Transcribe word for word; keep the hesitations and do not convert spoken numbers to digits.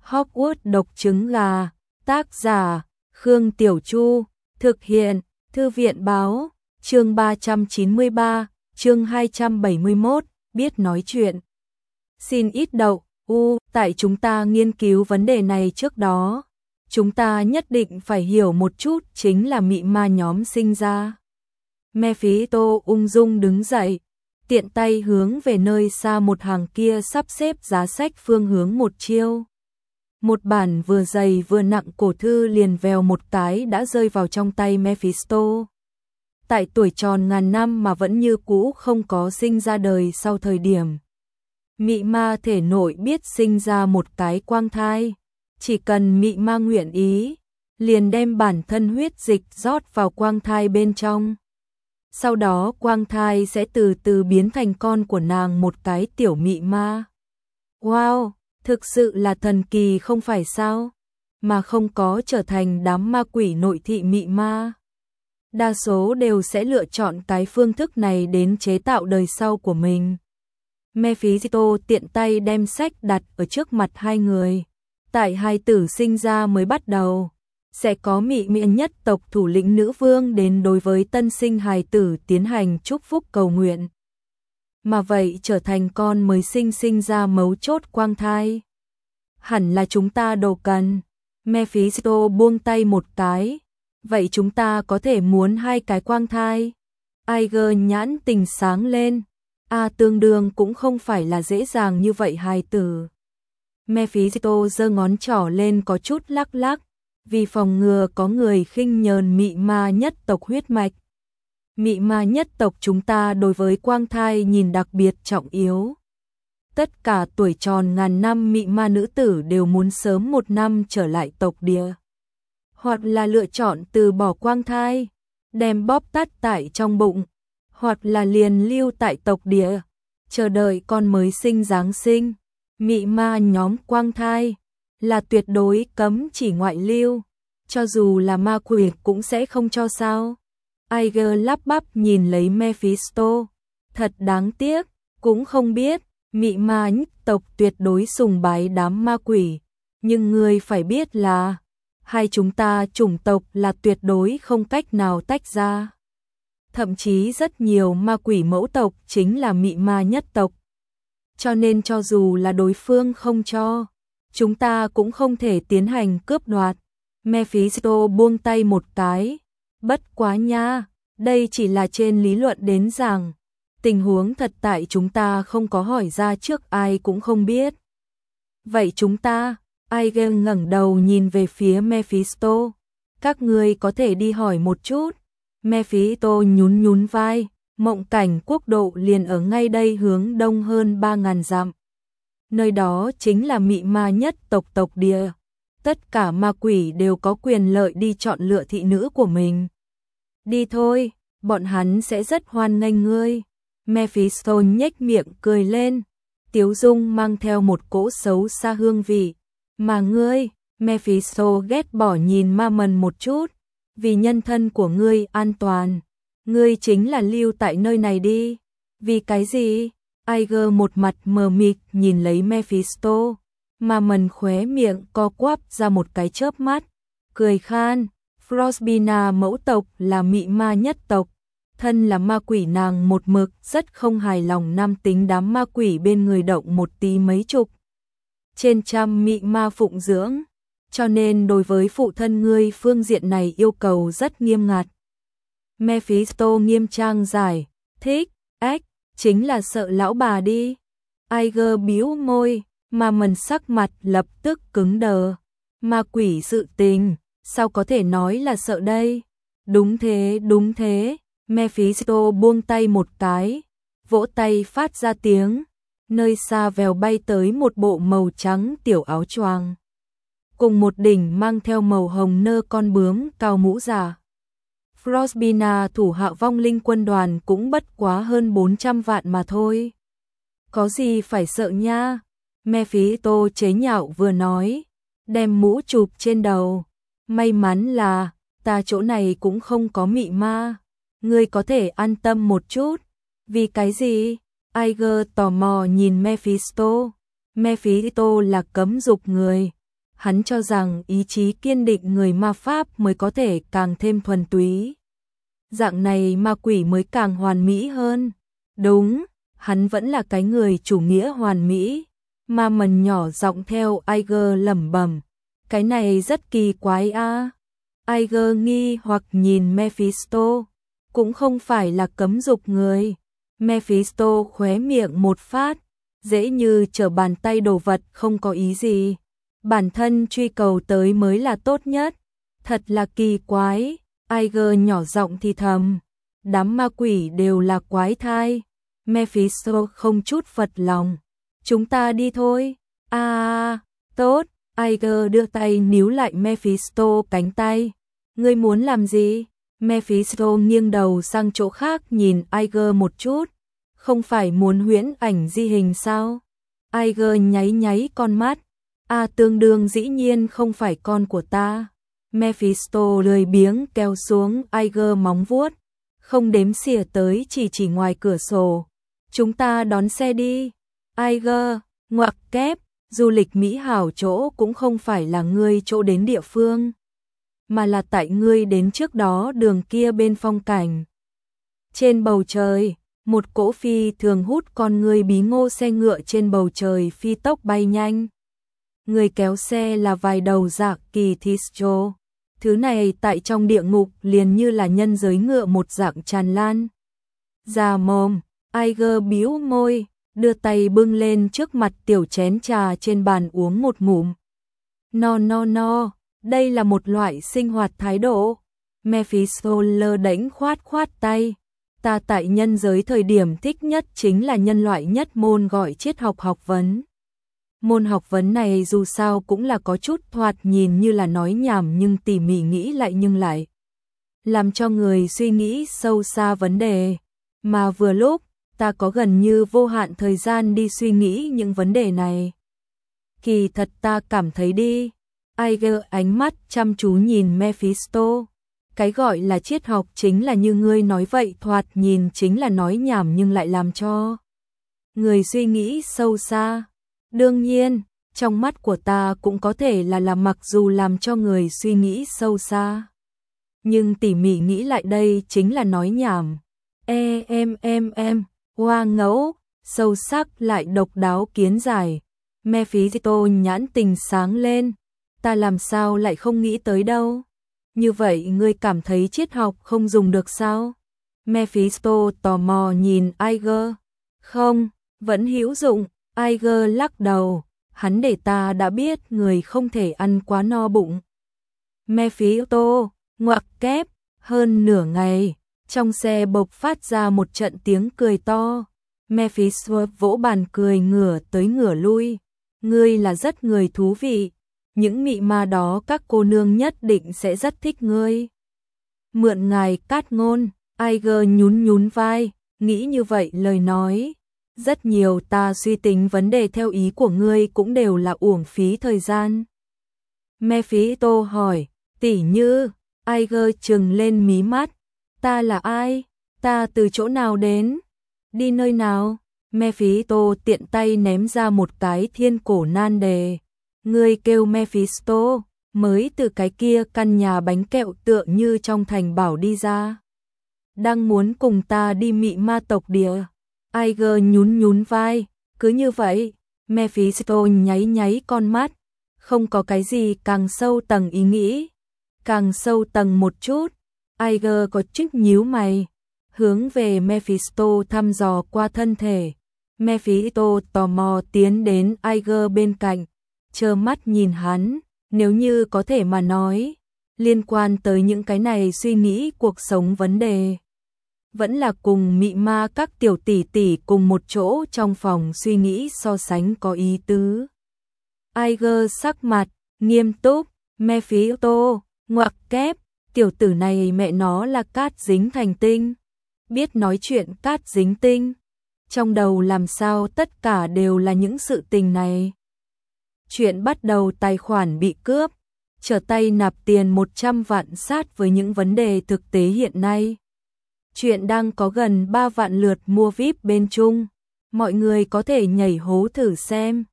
Hogwarts độc trứng gà, tác giả, Khương Tiểu Chu, thực hiện, Thư viện báo, chương ba trăm chín mươi ba, chương hai trăm bảy mươi mốt, biết nói chuyện. Xin ít đậu, u, tại chúng ta nghiên cứu vấn đề này trước đó, chúng ta nhất định phải hiểu một chút chính là mị ma nhóm sinh ra. Mephisto ung dung đứng dậy, tiện tay hướng về nơi xa một hàng kia sắp xếp giá sách phương hướng một chiêu. Một bản vừa dày vừa nặng cổ thư liền vèo một cái đã rơi vào trong tay Mephisto. Tại tuổi tròn ngàn năm mà vẫn như cũ không có sinh ra đời sau thời điểm mị ma thể nội biết sinh ra một cái quang thai, chỉ cần mị ma nguyện ý, liền đem bản thân huyết dịch rót vào quang thai bên trong. Sau đó quang thai sẽ từ từ biến thành con của nàng, một cái tiểu mị ma. Wow, thực sự là thần kỳ không phải sao? Mà không có trở thành đám ma quỷ nội thị mị ma. Đa số đều sẽ lựa chọn cái phương thức này đến chế tạo đời sau của mình. Mephisto tiện tay đem sách đặt ở trước mặt hai người. Tại hai tử sinh ra mới bắt đầu, sẽ có mị mị nhất tộc thủ lĩnh nữ vương đến đối với tân sinh hài tử tiến hành chúc phúc cầu nguyện. Mà vậy trở thành con mới sinh sinh ra mấu chốt quang thai. Hẳn là chúng ta đồ cần. Mephisto buông tay một cái. Vậy chúng ta có thể muốn hai cái quang thai. Iger nhãn tình sáng lên. A à, tương đương cũng không phải là dễ dàng như vậy hài tử. Mephisto giơ ngón trỏ lên có chút lắc lắc, vì phòng ngừa có người khinh nhờn mị ma nhất tộc huyết mạch. Mị ma nhất tộc chúng ta đối với quang thai nhìn đặc biệt trọng yếu. Tất cả tuổi tròn ngàn năm mị ma nữ tử đều muốn sớm một năm trở lại tộc địa. Hoặc là lựa chọn từ bỏ quang thai, đem bóp tắt tại trong bụng, hoặc là liền lưu tại tộc địa, chờ đợi con mới sinh Giáng sinh. Mị ma nhóm quang thai là tuyệt đối cấm chỉ ngoại lưu, cho dù là ma quỷ cũng sẽ không cho sao. Iger lắp bắp nhìn lấy Mephisto, thật đáng tiếc, cũng không biết, mị ma nhất tộc tuyệt đối sùng bái đám ma quỷ, nhưng ngươi phải biết là, hai chúng ta chủng tộc là tuyệt đối không cách nào tách ra. Thậm chí rất nhiều ma quỷ mẫu tộc chính là mị ma nhất tộc. Cho nên cho dù là đối phương không cho, chúng ta cũng không thể tiến hành cướp đoạt. Mephisto buông tay một cái. Bất quá nha, đây chỉ là trên lý luận đến rằng, tình huống thật tại chúng ta không có hỏi ra trước ai cũng không biết. Vậy chúng ta, Iger ngẩng đầu nhìn về phía Mephisto. Các ngươi có thể đi hỏi một chút. Mephisto nhún nhún vai. Mộng cảnh quốc độ liền ở ngay đây hướng đông hơn ba ngàn dặm. Nơi đó chính là mị ma nhất tộc tộc địa. Tất cả ma quỷ đều có quyền lợi đi chọn lựa thị nữ của mình. Đi thôi, bọn hắn sẽ rất hoan nghênh ngươi. Mephisto nhếch miệng cười lên. Tiếu dung mang theo một cỗ xấu xa hương vị. Mà ngươi, Mephisto ghét bỏ nhìn ma mần một chút. Vì nhân thân của ngươi an toàn, ngươi chính là lưu tại nơi này đi. Vì cái gì? Iger một mặt mờ mịt nhìn lấy Mephisto, mà mần khóe miệng co quắp ra một cái chớp mắt, cười khan. Frostbina mẫu tộc là mị ma nhất tộc, thân là ma quỷ nàng một mực rất không hài lòng nam tính đám ma quỷ bên người động một tí mấy chục. Trên trăm mị ma phụng dưỡng, cho nên đối với phụ thân ngươi phương diện này yêu cầu rất nghiêm ngặt. Mephisto nghiêm trang giải, thích, ếch, chính là sợ lão bà đi. Iger bĩu môi, mà mần sắc mặt lập tức cứng đờ. Ma quỷ sự tình, sao có thể nói là sợ đây? Đúng thế, đúng thế. Mephisto buông tay một cái, vỗ tay phát ra tiếng. Nơi xa vèo bay tới một bộ màu trắng tiểu áo choàng, cùng một đỉnh mang theo màu hồng nơ con bướm cao mũ giả. Frostbina thủ hạ vong linh quân đoàn cũng bất quá hơn bốn trăm vạn mà thôi. Có gì phải sợ nha? Mephisto chế nhạo vừa nói, đem mũ chụp trên đầu. May mắn là, ta chỗ này cũng không có mị ma. Ngươi có thể an tâm một chút. Vì cái gì? Iger tò mò nhìn Mephisto. Mephisto là cấm dục người. Hắn cho rằng ý chí kiên định người ma pháp mới có thể càng thêm thuần túy. Dạng này ma quỷ mới càng hoàn mỹ hơn. Đúng, hắn vẫn là cái người chủ nghĩa hoàn mỹ. Ma mần nhỏ giọng theo Iger lẩm bẩm. Cái này rất kỳ quái a. À. Iger nghi hoặc nhìn Mephisto. Cũng không phải là cấm dục người. Mephisto khóe miệng một phát. Dễ như trở bàn tay đồ vật không có ý gì. Bản thân truy cầu tới mới là tốt nhất. Thật là kỳ quái. Iger nhỏ giọng thì thầm. Đám ma quỷ đều là quái thai. Mephisto không chút phật lòng. Chúng ta đi thôi. À, tốt. Iger đưa tay níu lại Mephisto cánh tay. Ngươi muốn làm gì? Mephisto nghiêng đầu sang chỗ khác nhìn Iger một chút. Không phải muốn huyễn ảnh di hình sao? Iger nháy nháy con mắt. À, tương đương dĩ nhiên không phải con của ta. Mephisto lười biếng kéo xuống Iger móng vuốt. Không đếm xỉa tới chỉ chỉ ngoài cửa sổ. Chúng ta đón xe đi. Iger, ngoặc kép, du lịch mỹ hảo chỗ cũng không phải là ngươi chỗ đến địa phương. Mà là tại ngươi đến trước đó đường kia bên phong cảnh. Trên bầu trời, một cỗ phi thường hút con ngươi bí ngô xe ngựa trên bầu trời phi tốc bay nhanh. Người kéo xe là vài đầu dạc kỳ Thistro. Thứ này tại trong địa ngục liền như là nhân giới ngựa một dạng tràn lan. Già mồm, Iger bĩu môi, đưa tay bưng lên trước mặt tiểu chén trà trên bàn uống một ngụm. No no no, đây là một loại sinh hoạt thái độ. Mephisto lơ đễnh khoát khoát tay. Ta tại nhân giới thời điểm thích nhất chính là nhân loại nhất môn gọi triết học học vấn. Môn học vấn này dù sao cũng là có chút thoạt nhìn như là nói nhảm nhưng tỉ mỉ nghĩ lại nhưng lại làm cho người suy nghĩ sâu xa vấn đề. Mà vừa lúc, ta có gần như vô hạn thời gian đi suy nghĩ những vấn đề này. Kỳ thật ta cảm thấy đi. Iger ánh mắt chăm chú nhìn Mephisto. Cái gọi là triết học chính là như ngươi nói vậy, thoạt nhìn chính là nói nhảm nhưng lại làm cho người suy nghĩ sâu xa. Đương nhiên, trong mắt của ta cũng có thể là là mặc dù làm cho người suy nghĩ sâu xa. Nhưng tỉ mỉ nghĩ lại đây chính là nói nhảm. E em em em, hoa ngẫu, sâu sắc lại độc đáo kiến giải. Mephisto nhãn tình sáng lên. Ta làm sao lại không nghĩ tới đâu. Như vậy ngươi cảm thấy triết học không dùng được sao? Mephisto tò mò nhìn Iger. Không, vẫn hữu dụng. Iger lắc đầu. Hắn để ta đã biết người không thể ăn quá no bụng. Mephisto, ngoặc kép, hơn nửa ngày, trong xe bộc phát ra một trận tiếng cười to. Mephisto vỗ bàn cười ngửa tới ngửa lui. Ngươi là rất người thú vị. Những mị ma đó các cô nương nhất định sẽ rất thích ngươi. Mượn ngài cát ngôn, Iger nhún nhún vai, nghĩ như vậy lời nói. Rất nhiều ta suy tính vấn đề theo ý của ngươi cũng đều là uổng phí thời gian. Mephisto hỏi, tỉ như, Iger trừng lên mí mắt. Ta là ai? Ta từ chỗ nào đến? Đi nơi nào? Mephisto tiện tay ném ra một cái thiên cổ nan đề. Ngươi kêu Mephisto, mới từ cái kia căn nhà bánh kẹo tựa như trong thành bảo đi ra. Đang muốn cùng ta đi mị ma tộc địa. Iger nhún nhún vai, cứ như vậy. Mephisto nháy nháy con mắt. Không có cái gì càng sâu tầng ý nghĩ. Càng sâu tầng một chút. Iger có chút nhíu mày. Hướng về Mephisto thăm dò qua thân thể. Mephisto tò mò tiến đến Iger bên cạnh. Trơ mắt nhìn hắn, nếu như có thể mà nói, liên quan tới những cái này suy nghĩ cuộc sống vấn đề. Vẫn là cùng mị ma các tiểu tỷ tỷ cùng một chỗ trong phòng suy nghĩ so sánh có ý tứ. Iger sắc mặt, nghiêm túc, Mephisto, ngoặc kép, tiểu tử này mẹ nó là cát dính thành tinh. Biết nói chuyện cát dính tinh. Trong đầu làm sao tất cả đều là những sự tình này. Chuyện bắt đầu tài khoản bị cướp, trở tay nạp tiền một trăm vạn sát với những vấn đề thực tế hiện nay. Chuyện đang có gần ba vạn lượt mua vi ai pi bên Trung, mọi người có thể nhảy hố thử xem.